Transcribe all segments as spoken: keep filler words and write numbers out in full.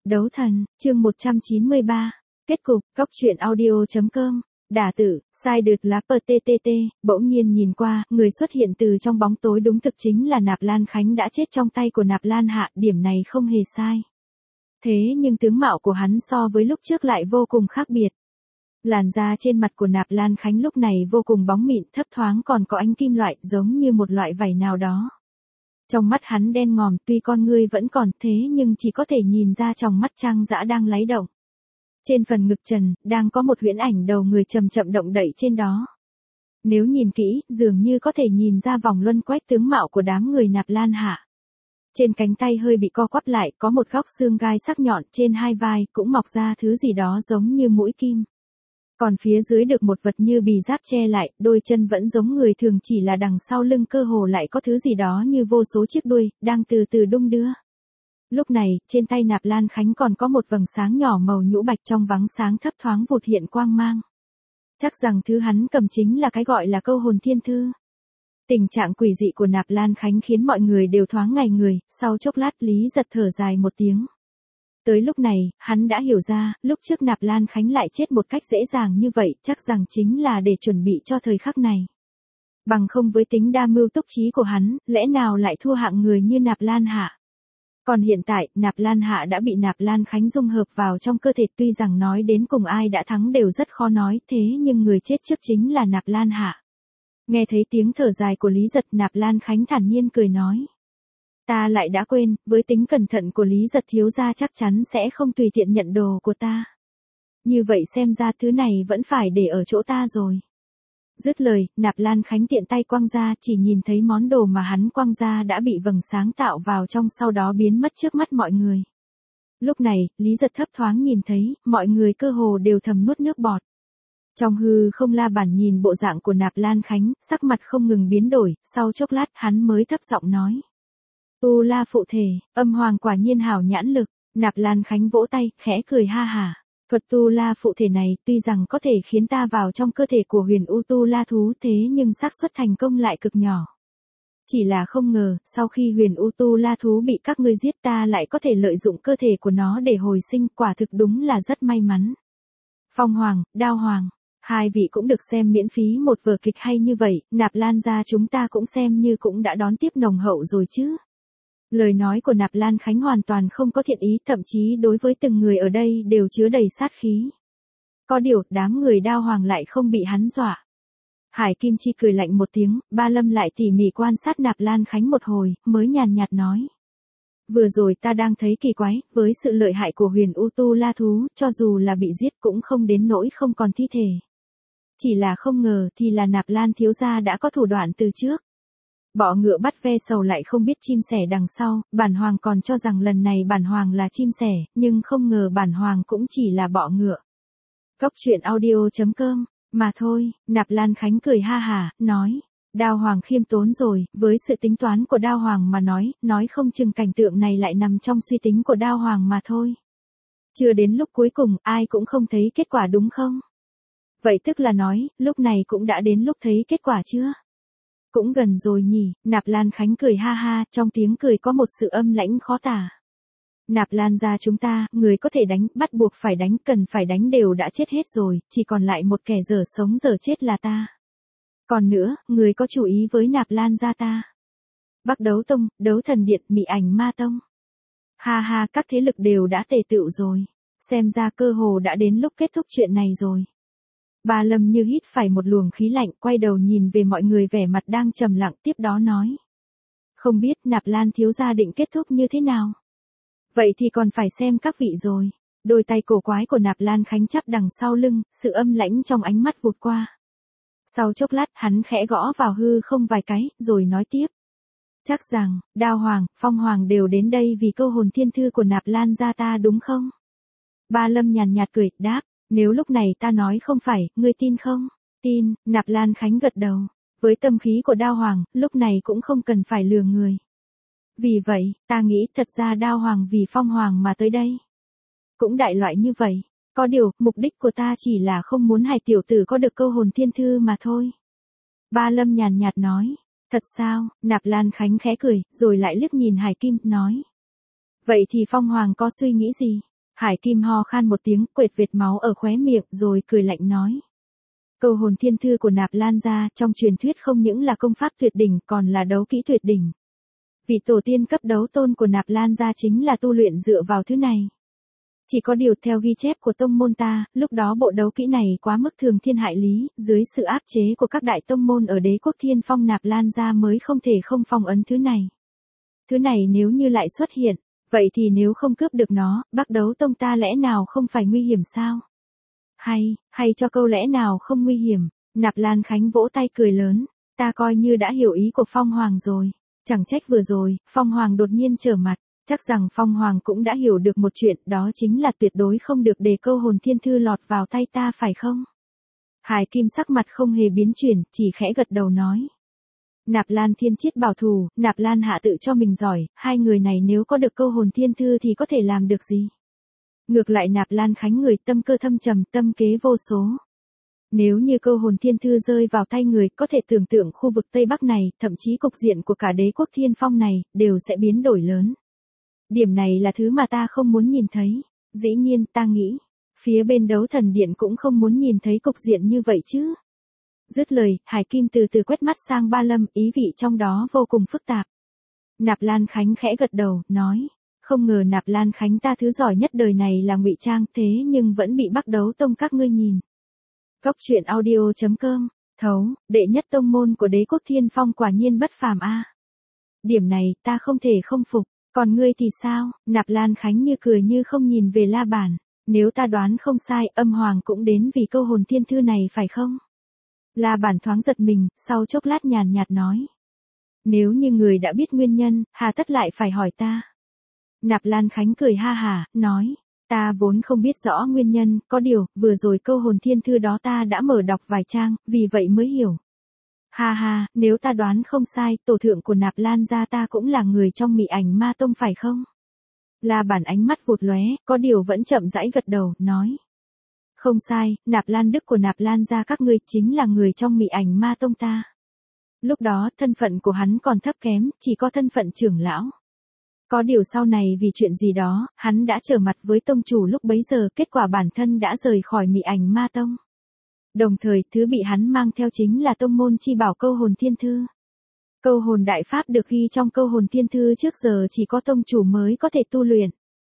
Đấu thần, chương một trăm chín mươi ba. Kết cục, góc truyện audio chấm com. Đả tử, sai đượt lá pờ tê tê tê, bỗng nhiên nhìn qua, người xuất hiện từ trong bóng tối đúng thực chính là Nạp Lan Khánh đã chết trong tay của Nạp Lan Hạ, điểm này không hề sai. Thế nhưng tướng mạo của hắn so với lúc trước lại vô cùng khác biệt. Làn da trên mặt của Nạp Lan Khánh lúc này vô cùng bóng mịn, thấp thoáng còn có ánh kim loại giống như một loại vảy nào đó. Trong mắt hắn đen ngòm, tuy con ngươi vẫn còn thế nhưng chỉ có thể nhìn ra trong mắt trăng dã đang láy động. Trên phần ngực trần, đang có một huyễn ảnh đầu người chậm chậm động đậy trên đó. Nếu nhìn kỹ, dường như có thể nhìn ra vòng luân quét tướng mạo của đám người Nạp Lan Hạ. Trên cánh tay hơi bị co quắp lại, có một góc xương gai sắc nhọn, trên hai vai cũng mọc ra thứ gì đó giống như mũi kim. Còn phía dưới được một vật như bì giáp che lại, đôi chân vẫn giống người thường, chỉ là đằng sau lưng cơ hồ lại có thứ gì đó như vô số chiếc đuôi, đang từ từ đung đưa. Lúc này, trên tay Nạp Lan Khánh còn có một vầng sáng nhỏ màu nhũ bạch, trong vắng sáng thấp thoáng vụt hiện quang mang. Chắc rằng thứ hắn cầm chính là cái gọi là câu hồn thiên thư. Tình trạng quỷ dị của Nạp Lan Khánh khiến mọi người đều thoáng ngây người, sau chốc lát Lý Giật thở dài một tiếng. Tới lúc này, hắn đã hiểu ra, lúc trước Nạp Lan Khánh lại chết một cách dễ dàng như vậy, chắc rằng chính là để chuẩn bị cho thời khắc này. Bằng không với tính đa mưu túc trí của hắn, lẽ nào lại thua hạng người như Nạp Lan Hạ. Còn hiện tại, Nạp Lan Hạ đã bị Nạp Lan Khánh dung hợp vào trong cơ thể, tuy rằng nói đến cùng ai đã thắng đều rất khó nói, thế nhưng người chết trước chính là Nạp Lan Hạ. Nghe thấy tiếng thở dài của Lý Giật, Nạp Lan Khánh thản nhiên cười nói. Ta lại đã quên, với tính cẩn thận của Lý Giật thiếu gia chắc chắn sẽ không tùy tiện nhận đồ của ta. Như vậy xem ra thứ này vẫn phải để ở chỗ ta rồi. Dứt lời, Nạp Lan Khánh tiện tay quăng ra, chỉ nhìn thấy món đồ mà hắn quăng ra đã bị vầng sáng tạo vào trong, sau đó biến mất trước mắt mọi người. Lúc này, Lý Giật thấp thoáng nhìn thấy, mọi người cơ hồ đều thầm nuốt nước bọt. Trong hư không La Bản nhìn bộ dạng của Nạp Lan Khánh, sắc mặt không ngừng biến đổi, sau chốc lát hắn mới thấp giọng nói. Tu La phụ thể, âm hoàng quả nhiên hảo nhãn lực. Nạp Lan Khánh vỗ tay, khẽ cười ha hả. Thuật Tu La phụ thể này tuy rằng có thể khiến ta vào trong cơ thể của huyền U Tu La thú, thế nhưng xác suất thành công lại cực nhỏ. Chỉ là không ngờ, sau khi huyền U Tu La thú bị các ngươi giết, ta lại có thể lợi dụng cơ thể của nó để hồi sinh, quả thực đúng là rất may mắn. Phong Hoàng, Đao Hoàng, hai vị cũng được xem miễn phí một vở kịch hay như vậy, Nạp Lan gia chúng ta cũng xem như cũng đã đón tiếp nồng hậu rồi chứ. Lời nói của Nạp Lan Khánh hoàn toàn không có thiện ý, thậm chí đối với từng người ở đây đều chứa đầy sát khí. Có điều, đám người Đao Hoàng lại không bị hắn dọa. Hải Kim Chi cười lạnh một tiếng, Ba Lâm lại tỉ mỉ quan sát Nạp Lan Khánh một hồi, mới nhàn nhạt nói. Vừa rồi ta đang thấy kỳ quái, với sự lợi hại của huyền U Tu La thú, cho dù là bị giết cũng không đến nỗi không còn thi thể. Chỉ là không ngờ thì là Nạp Lan thiếu gia đã có thủ đoạn từ trước. Bọ ngựa bắt ve sầu lại không biết chim sẻ đằng sau, bản hoàng còn cho rằng lần này bản hoàng là chim sẻ, nhưng không ngờ bản hoàng cũng chỉ là bọ ngựa. Góc truyện audio chấm com, mà thôi, Nạp Lan Khánh cười ha hà, nói, Đao Hoàng khiêm tốn rồi, với sự tính toán của Đao Hoàng mà nói, nói không chừng cảnh tượng này lại nằm trong suy tính của Đao Hoàng mà thôi. Chưa đến lúc cuối cùng, ai cũng không thấy kết quả đúng không? Vậy tức là nói, lúc này cũng đã đến lúc thấy kết quả chưa? Cũng gần rồi nhỉ, Nạp Lan Khánh cười ha ha, trong tiếng cười có một sự âm lãnh khó tả. Nạp Lan gia chúng ta, người có thể đánh, bắt buộc phải đánh, cần phải đánh đều đã chết hết rồi, chỉ còn lại một kẻ dở sống dở chết là ta. Còn nữa, người có chú ý với Nạp Lan gia ta? Bắc Đấu Tông, Đấu Thần Điện, Mị Ảnh Ma Tông. Ha ha, các thế lực đều đã tề tựu rồi. Xem ra cơ hồ đã đến lúc kết thúc chuyện này rồi. Ba Lâm như hít phải một luồng khí lạnh, quay đầu nhìn về mọi người vẻ mặt đang trầm lặng, tiếp đó nói. Không biết Nạp Lan thiếu gia định kết thúc như thế nào? Vậy thì còn phải xem các vị rồi. Đôi tay cổ quái của Nạp Lan Khánh chắp đằng sau lưng, sự âm lãnh trong ánh mắt vụt qua. Sau chốc lát hắn khẽ gõ vào hư không vài cái, rồi nói tiếp. Chắc rằng, Đao Hoàng, Phong Hoàng đều đến đây vì câu hồn thiên thư của Nạp Lan gia ta đúng không? Ba Lâm nhàn nhạt cười, đáp. Nếu lúc này ta nói không phải, ngươi tin không? Tin, Nạp Lan Khánh gật đầu. Với tâm khí của Đao Hoàng, lúc này cũng không cần phải lừa người. Vì vậy, ta nghĩ thật ra Đao Hoàng vì Phong Hoàng mà tới đây. Cũng đại loại như vậy. Có điều, mục đích của ta chỉ là không muốn Hải tiểu tử có được câu hồn thiên thư mà thôi. Ba Lâm nhàn nhạt nói. Thật sao? Nạp Lan Khánh khẽ cười, rồi lại liếc nhìn Hải Kim, nói. Vậy thì Phong Hoàng có suy nghĩ gì? Hải Kim ho khan một tiếng, quệt vệt máu ở khóe miệng rồi cười lạnh nói. Câu hồn thiên thư của Nạp Lan gia trong truyền thuyết không những là công pháp tuyệt đỉnh còn là đấu kỹ tuyệt đỉnh. Vị tổ tiên cấp đấu tôn của Nạp Lan gia chính là tu luyện dựa vào thứ này. Chỉ có điều theo ghi chép của tông môn ta, lúc đó bộ đấu kỹ này quá mức thường thiên hại lý, dưới sự áp chế của các đại tông môn ở đế quốc Thiên Phong Nạp Lan gia mới không thể không phong ấn thứ này. Thứ này nếu như lại xuất hiện, vậy thì nếu không cướp được nó, Bắc Đấu Tông ta lẽ nào không phải nguy hiểm sao? Hay, hay cho câu lẽ nào không nguy hiểm, Nạp Lan Khánh vỗ tay cười lớn, ta coi như đã hiểu ý của Phong Hoàng rồi, chẳng trách vừa rồi, Phong Hoàng đột nhiên trở mặt, chắc rằng Phong Hoàng cũng đã hiểu được một chuyện, đó chính là tuyệt đối không được để câu hồn thiên thư lọt vào tay ta phải không? Hải Kim sắc mặt không hề biến chuyển, chỉ khẽ gật đầu nói. Nạp Lan Thiên Chiết bảo thủ, Nạp Lan Hạ tự cho mình giỏi, hai người này nếu có được câu hồn thiên thư thì có thể làm được gì? Ngược lại Nạp Lan Khánh người tâm cơ thâm trầm, tâm kế vô số. Nếu như câu hồn thiên thư rơi vào tay người, có thể tưởng tượng khu vực Tây Bắc này, thậm chí cục diện của cả đế quốc Thiên Phong này, đều sẽ biến đổi lớn. Điểm này là thứ mà ta không muốn nhìn thấy. Dĩ nhiên ta nghĩ, phía bên đấu thần điện cũng không muốn nhìn thấy cục diện như vậy chứ. Dứt lời, Hải Kim từ từ quét mắt sang Ba Lâm, ý vị trong đó vô cùng phức tạp. Nạp Lan Khánh khẽ gật đầu, nói. Không ngờ Nạp Lan Khánh ta thứ giỏi nhất đời này là ngụy trang, thế nhưng vẫn bị Bắc Đấu Tông các ngươi nhìn. Cốc truyện audio chấm com, thấu, đệ nhất tông môn của đế quốc Thiên Phong quả nhiên bất phàm a. Điểm này ta không thể không phục, còn ngươi thì sao? Nạp Lan Khánh như cười như không nhìn về La Bản, nếu ta đoán không sai, Âm Hoàng cũng đến vì câu hồn thiên thư này phải không? La Bản thoáng giật mình, sau chốc lát nhàn nhạt nói. Nếu như người đã biết nguyên nhân, hà tất lại phải hỏi ta? Nạp Lan Khánh cười ha hả, nói, ta vốn không biết rõ nguyên nhân, có điều, vừa rồi câu hồn thiên thư đó ta đã mở đọc vài trang, vì vậy mới hiểu. Ha ha, nếu ta đoán không sai, tổ thượng của Nạp Lan gia ta cũng là người trong Mị Ảnh Ma Tông phải không? La Bản ánh mắt vụt lóe, có điều vẫn chậm rãi gật đầu, nói. Không sai, Nạp Lan Đức của Nạp Lan gia các ngươi chính là người trong Mị Ảnh Ma Tông ta. Lúc đó, thân phận của hắn còn thấp kém, chỉ có thân phận trưởng lão. Có điều sau này vì chuyện gì đó, hắn đã trở mặt với tông chủ lúc bấy giờ, kết quả bản thân đã rời khỏi Mị Ảnh Ma Tông. Đồng thời, thứ bị hắn mang theo chính là tông môn chi bảo câu hồn thiên thư. Câu hồn đại pháp được ghi trong câu hồn thiên thư trước giờ chỉ có tông chủ mới có thể tu luyện.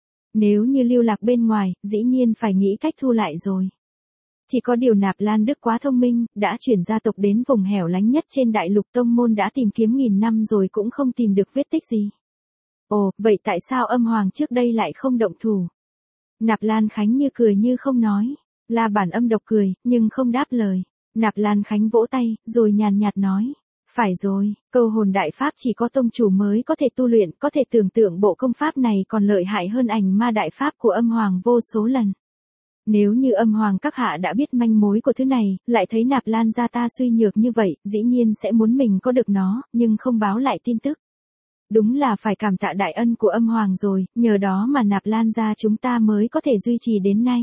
Nếu như lưu lạc bên ngoài, dĩ nhiên phải nghĩ cách thu lại rồi. Chỉ có điều Nạp Lan Đức quá thông minh, đã chuyển gia tộc đến vùng hẻo lánh nhất trên đại lục, tông môn đã tìm kiếm nghìn năm rồi cũng không tìm được vết tích gì. Ồ, vậy tại sao Âm Hoàng trước đây lại không động thủ? Nạp Lan Khánh như cười như không nói. La Bản âm độc cười, nhưng không đáp lời. Nạp Lan Khánh vỗ tay, rồi nhàn nhạt nói. Phải rồi, câu hồn đại pháp chỉ có tông chủ mới có thể tu luyện, có thể tưởng tượng bộ công pháp này còn lợi hại hơn ảnh ma đại pháp của Âm Hoàng vô số lần. Nếu như Âm Hoàng các hạ đã biết manh mối của thứ này, lại thấy Nạp Lan gia ta suy nhược như vậy, dĩ nhiên sẽ muốn mình có được nó, nhưng không báo lại tin tức. Đúng là phải cảm tạ đại ân của Âm Hoàng rồi, nhờ đó mà Nạp Lan gia chúng ta mới có thể duy trì đến nay.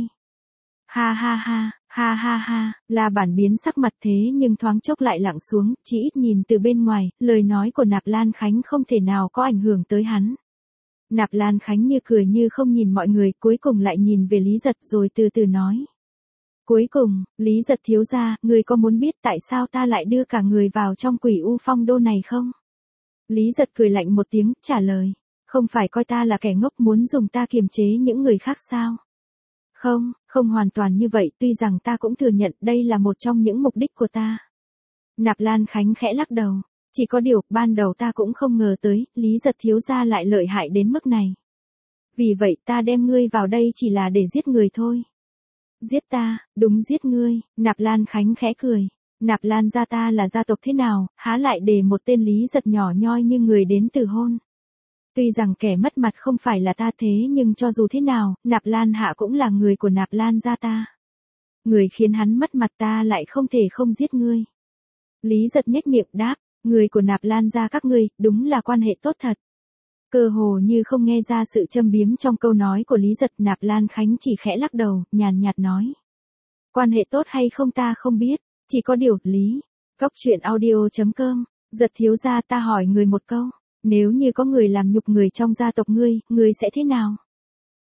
Ha ha ha, ha ha ha, La Bản biến sắc mặt thế nhưng thoáng chốc lại lặng xuống, chỉ ít nhìn từ bên ngoài, lời nói của Nạp Lan Khánh không thể nào có ảnh hưởng tới hắn. Nạp Lan Khánh như cười như không nhìn mọi người, cuối cùng lại nhìn về Lý Giật rồi từ từ nói. Cuối cùng, Lý Giật thiếu gia, người có muốn biết tại sao ta lại đưa cả người vào trong Quỷ U Phong Đô này không? Lý Giật cười lạnh một tiếng, trả lời. Không phải coi ta là kẻ ngốc muốn dùng ta kiềm chế những người khác sao? Không, không hoàn toàn như vậy, tuy rằng ta cũng thừa nhận đây là một trong những mục đích của ta. Nạp Lan Khánh khẽ lắc đầu. Chỉ có điều, ban đầu ta cũng không ngờ tới, Lý Giật thiếu gia lại lợi hại đến mức này. Vì vậy ta đem ngươi vào đây chỉ là để giết người thôi. Giết ta, đúng giết ngươi, Nạp Lan Khánh khẽ cười. Nạp Lan gia ta là gia tộc thế nào, há lại để một tên Lý Giật nhỏ nhoi như người đến từ hôn. Tuy rằng kẻ mất mặt không phải là ta thế nhưng cho dù thế nào, Nạp Lan hạ cũng là người của Nạp Lan gia ta. Người khiến hắn mất mặt ta lại không thể không giết ngươi. Lý Giật nhếch miệng đáp, người của Nạp Lan gia các ngươi, đúng là quan hệ tốt thật. Cơ hồ như không nghe ra sự châm biếm trong câu nói của Lý Giật, Nạp Lan Khánh chỉ khẽ lắc đầu, nhàn nhạt nói. Quan hệ tốt hay không ta không biết, chỉ có điều, Lý. Cốc truyện audio chấm com, Giật thiếu gia ta hỏi người một câu. Nếu như có người làm nhục người trong gia tộc ngươi, ngươi sẽ thế nào?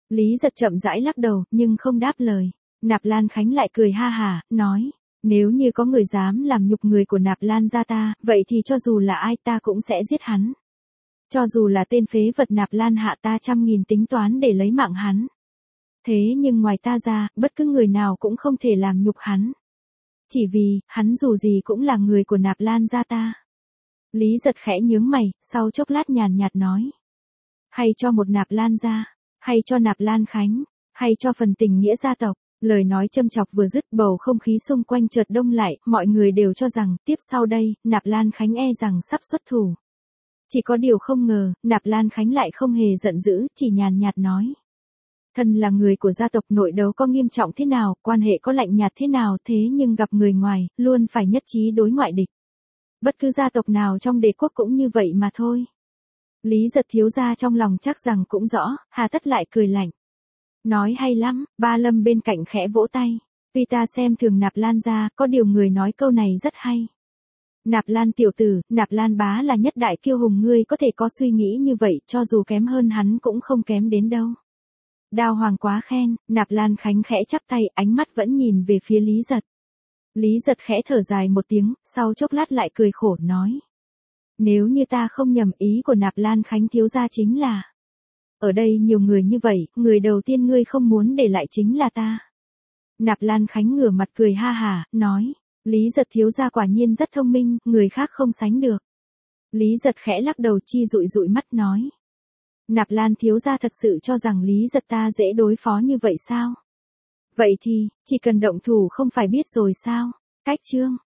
Lý Giật chậm rãi lắc đầu, nhưng không đáp lời. Nạp Lan Khánh lại cười ha hả, nói, nếu như có người dám làm nhục người của Nạp Lan gia ta, vậy thì cho dù là ai ta cũng sẽ giết hắn. Cho dù là tên phế vật Nạp Lan hạ ta trăm nghìn tính toán để lấy mạng hắn. Thế nhưng ngoài ta ra, bất cứ người nào cũng không thể làm nhục hắn. Chỉ vì, hắn dù gì cũng là người của Nạp Lan gia ta. Lý Giật khẽ nhướng mày, sau chốc lát nhàn nhạt nói. Hay cho một Nạp Lan gia, hay cho Nạp Lan Khánh, hay cho phần tình nghĩa gia tộc. Lời nói châm chọc vừa dứt, bầu không khí xung quanh chợt đông lại, mọi người đều cho rằng, tiếp sau đây, Nạp Lan Khánh e rằng sắp xuất thủ. Chỉ có điều không ngờ, Nạp Lan Khánh lại không hề giận dữ, chỉ nhàn nhạt nói. Thân là người của gia tộc, nội đấu có nghiêm trọng thế nào, quan hệ có lạnh nhạt thế nào, thế nhưng gặp người ngoài, luôn phải nhất trí đối ngoại địch. Bất cứ gia tộc nào trong đế quốc cũng như vậy mà thôi. Lý Giật thiếu gia trong lòng chắc rằng cũng rõ, hà tất lại cười lạnh. Nói hay lắm, Ba Lâm bên cạnh khẽ vỗ tay. Tuy ta xem thường Nạp Lan gia, có điều người nói câu này rất hay. Nạp Lan tiểu tử, Nạp Lan bá là nhất đại kiêu hùng, ngươi có thể có suy nghĩ như vậy, cho dù kém hơn hắn cũng không kém đến đâu. Đao Hoàng quá khen, Nạp Lan Khánh khẽ chắp tay, ánh mắt vẫn nhìn về phía Lý Giật. Lý Giật khẽ thở dài một tiếng, sau chốc lát lại cười khổ nói. Nếu như ta không nhầm, ý của Nạp Lan Khánh thiếu gia chính là. Ở đây nhiều người như vậy, người đầu tiên ngươi không muốn để lại chính là ta. Nạp Lan Khánh ngửa mặt cười ha hả, nói. Lý Giật thiếu gia quả nhiên rất thông minh, người khác không sánh được. Lý Giật khẽ lắc đầu, chi dụi dụi mắt nói. Nạp Lan thiếu gia thật sự cho rằng Lý Giật ta dễ đối phó như vậy sao? Vậy thì, chỉ cần động thủ không phải biết rồi sao? Cách chương.